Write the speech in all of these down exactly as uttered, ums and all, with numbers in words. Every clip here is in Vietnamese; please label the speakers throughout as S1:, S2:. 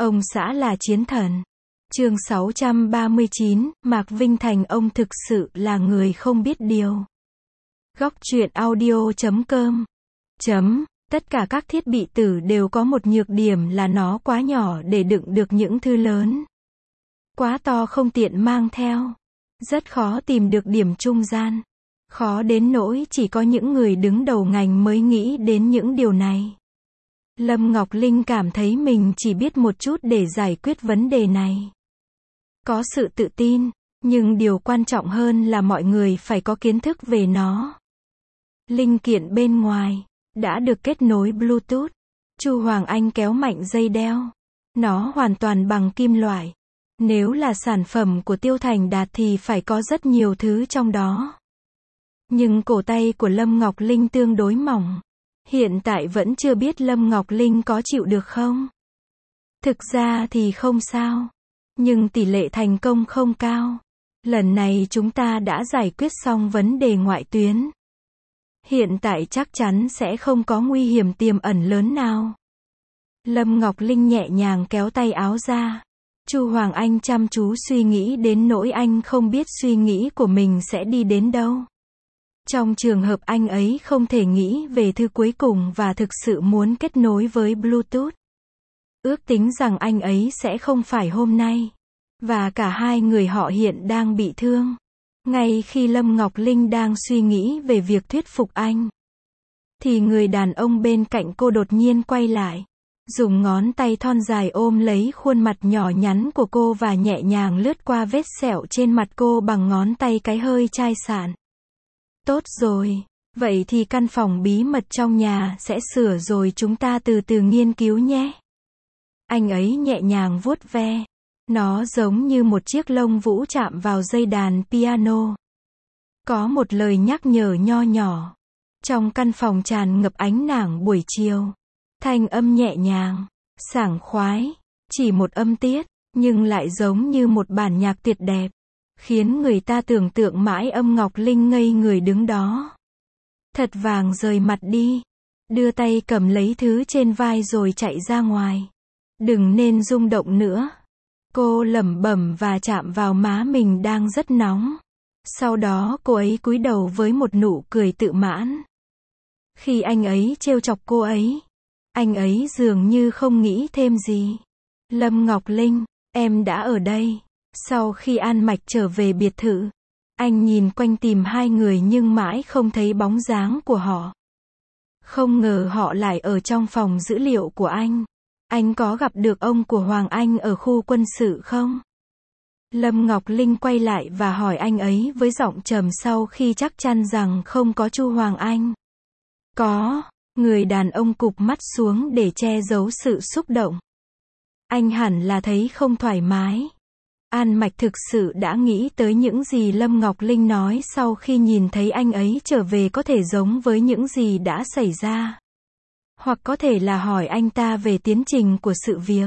S1: Ông xã là chiến thần. Chương sáu trăm ba mươi chín, Mạc Vinh Thành ông thực sự là người không biết điều. Góc truyện audio chấm com chấm Tất cả các thiết bị tử đều có một nhược điểm là nó quá nhỏ để đựng được những thứ lớn. Quá to không tiện mang theo. Rất khó tìm được điểm trung gian. Khó đến nỗi chỉ có những người đứng đầu ngành mới nghĩ đến những điều này. Lâm Ngọc Linh cảm thấy mình chỉ biết một chút để giải quyết vấn đề này. Có sự tự tin, nhưng điều quan trọng hơn là mọi người phải có kiến thức về nó. Linh kiện bên ngoài đã được kết nối Bluetooth. Chu Hoàng Anh kéo mạnh dây đeo. Nó hoàn toàn bằng kim loại. Nếu là sản phẩm của Tiêu Thành Đạt thì phải có rất nhiều thứ trong đó. Nhưng cổ tay của Lâm Ngọc Linh tương đối mỏng. Hiện tại vẫn chưa biết Lâm Ngọc Linh có chịu được không? Thực ra thì không sao. Nhưng tỷ lệ thành công không cao. Lần này chúng ta đã giải quyết xong vấn đề ngoại tuyến. Hiện tại chắc chắn sẽ không có nguy hiểm tiềm ẩn lớn nào. Lâm Ngọc Linh nhẹ nhàng kéo tay áo ra. Chu Hoàng Anh chăm chú suy nghĩ đến nỗi anh không biết suy nghĩ của mình sẽ đi đến đâu. Trong trường hợp anh ấy không thể nghĩ về thứ cuối cùng và thực sự muốn kết nối với Bluetooth. Ước tính rằng anh ấy sẽ không phải hôm nay. Và cả hai người họ hiện đang bị thương. Ngay khi Lâm Ngọc Linh đang suy nghĩ về việc thuyết phục anh, thì người đàn ông bên cạnh cô đột nhiên quay lại. Dùng ngón tay thon dài ôm lấy khuôn mặt nhỏ nhắn của cô và nhẹ nhàng lướt qua vết sẹo trên mặt cô bằng ngón tay cái hơi chai sạn. Tốt rồi, vậy thì căn phòng bí mật trong nhà sẽ sửa rồi chúng ta từ từ nghiên cứu nhé. Anh ấy nhẹ nhàng vuốt ve. Nó giống như một chiếc lông vũ chạm vào dây đàn piano. Có một lời nhắc nhở nho nhỏ. Trong căn phòng tràn ngập ánh nắng buổi chiều. Thanh âm nhẹ nhàng, sảng khoái, chỉ một âm tiết, nhưng lại giống như một bản nhạc tuyệt đẹp. Khiến người ta tưởng tượng mãi âm Ngọc Linh ngây người đứng đó. Thật vàng rời mặt đi. Đưa tay cầm lấy thứ trên vai rồi chạy ra ngoài. Đừng nên rung động nữa. Cô lẩm bẩm và chạm vào má mình đang rất nóng. Sau đó cô ấy cúi đầu với một nụ cười tự mãn. Khi anh ấy trêu chọc cô ấy, anh ấy dường như không nghĩ thêm gì. Lâm Ngọc Linh, em đã ở đây. Sau khi An Mạch trở về biệt thự, anh nhìn quanh tìm hai người nhưng mãi không thấy bóng dáng của họ. Không ngờ họ lại ở trong phòng dữ liệu của anh. Anh có gặp được ông của Hoàng Anh ở khu quân sự không? Lâm Ngọc Linh quay lại và hỏi anh ấy với giọng trầm sau khi chắc chắn rằng không có Chu Hoàng Anh. Có, người đàn ông cụp mắt xuống để che giấu sự xúc động. Anh hẳn là thấy không thoải mái. An Mạch thực sự đã nghĩ tới những gì Lâm Ngọc Linh nói sau khi nhìn thấy anh ấy trở về có thể giống với những gì đã xảy ra. Hoặc có thể là hỏi anh ta về tiến trình của sự việc.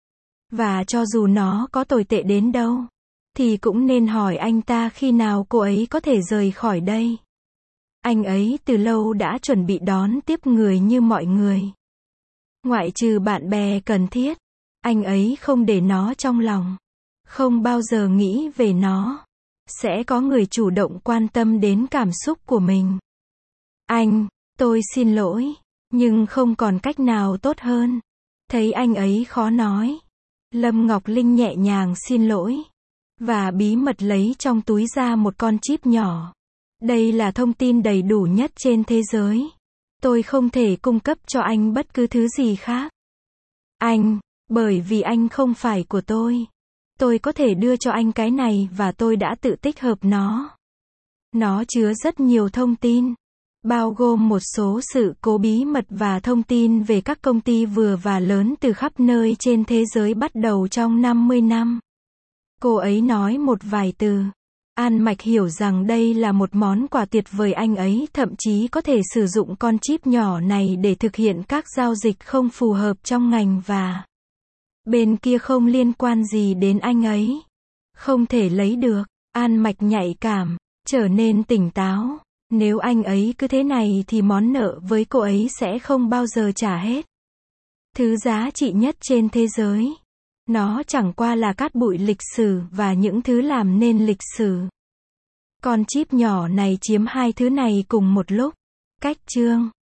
S1: Và cho dù nó có tồi tệ đến đâu, thì cũng nên hỏi anh ta khi nào cô ấy có thể rời khỏi đây. Anh ấy từ lâu đã chuẩn bị đón tiếp người như mọi người. Ngoại trừ bạn bè cần thiết, anh ấy không để nó trong lòng. Không bao giờ nghĩ về nó. Sẽ có người chủ động quan tâm đến cảm xúc của mình. Anh, tôi xin lỗi. Nhưng không còn cách nào tốt hơn. Thấy anh ấy khó nói. Lâm Ngọc Linh nhẹ nhàng xin lỗi. Và bí mật lấy trong túi ra một con chip nhỏ. Đây là thông tin đầy đủ nhất trên thế giới. Tôi không thể cung cấp cho anh bất cứ thứ gì khác. Anh, bởi vì anh không phải của tôi. Tôi có thể đưa cho anh cái này và tôi đã tự tích hợp nó. Nó chứa rất nhiều thông tin. Bao gồm một số sự cố bí mật và thông tin về các công ty vừa và lớn từ khắp nơi trên thế giới bắt đầu trong năm mươi năm. Cô ấy nói một vài từ. An Mạch hiểu rằng đây là một món quà tuyệt vời, anh ấy thậm chí có thể sử dụng con chip nhỏ này để thực hiện các giao dịch không phù hợp trong ngành và bên kia không liên quan gì đến anh ấy. Không thể lấy được. An Mạch nhạy cảm, trở nên tỉnh táo. Nếu anh ấy cứ thế này thì món nợ với cô ấy sẽ không bao giờ trả hết. Thứ giá trị nhất trên thế giới Nó chẳng qua là cát bụi lịch sử và những thứ làm nên lịch sử. Con chip nhỏ này chiếm hai thứ này cùng một lúc. Cách chương